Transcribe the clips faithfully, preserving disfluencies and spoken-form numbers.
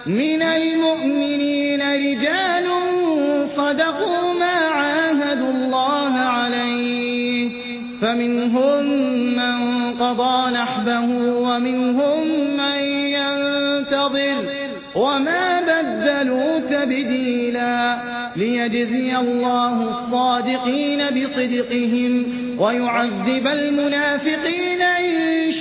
من المؤمنين رجال صدقوا ما عاهدوا الله عليه فمنهم من قضى نحبه ومنهم من ينتظر وما بدلوا تبديلا ليجزي الله الصادقين بصدقهم ويعذب المنافقين إن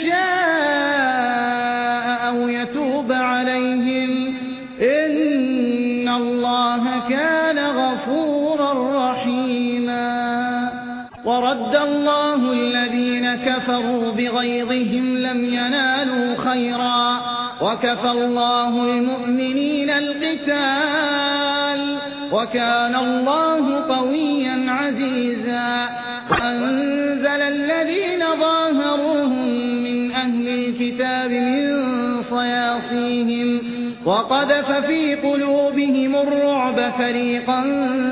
شاء أو يتوب عليهم إن الله كان غفورا رحيما. ورد الله الذين كفروا بغيظهم لم ينالوا خيرا وكفى الله المؤمنين القتال وكان الله قويا عزيزا. وأنزل الذين ظاهروهم من أهل الكتاب من صياصيهم وقذف في قلوبهم الرعب فريقا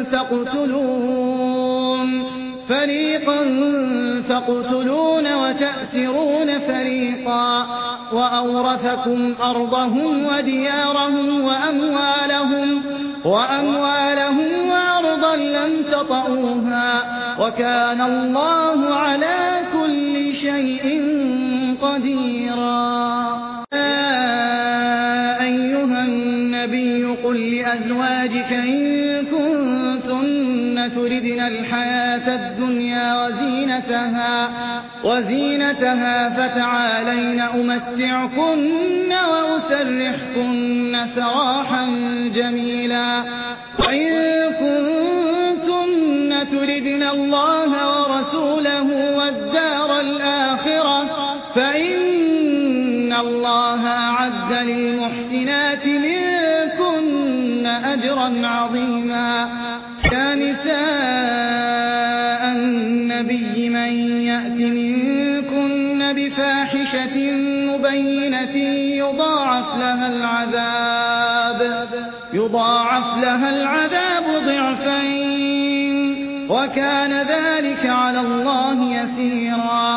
تقتلون فريقا تقتلون وتأسرون فريقا وأورثكم أرضهم وديارهم وأموالهم وأموالهم وأرضا لم تطئوها وكان الله على كل شيء قديرا. يا أيها النبي قل لأزواجك إن كنتن تردن الحياة الدنيا وزينتها, وزينتها فتعالين أمتعكن وأسرحكن سراحا جميلا. وإن كنتن تردن الله ورسوله والدار الآخرة فإن الله أعد للمحسنات منكن أجرا عظيما. يا نساء النبي من يأت منكن بفاحشة مبينة يضاعف لها العذاب يضاعف لها العذاب ضعفين وكان ذلك على الله يسيرا.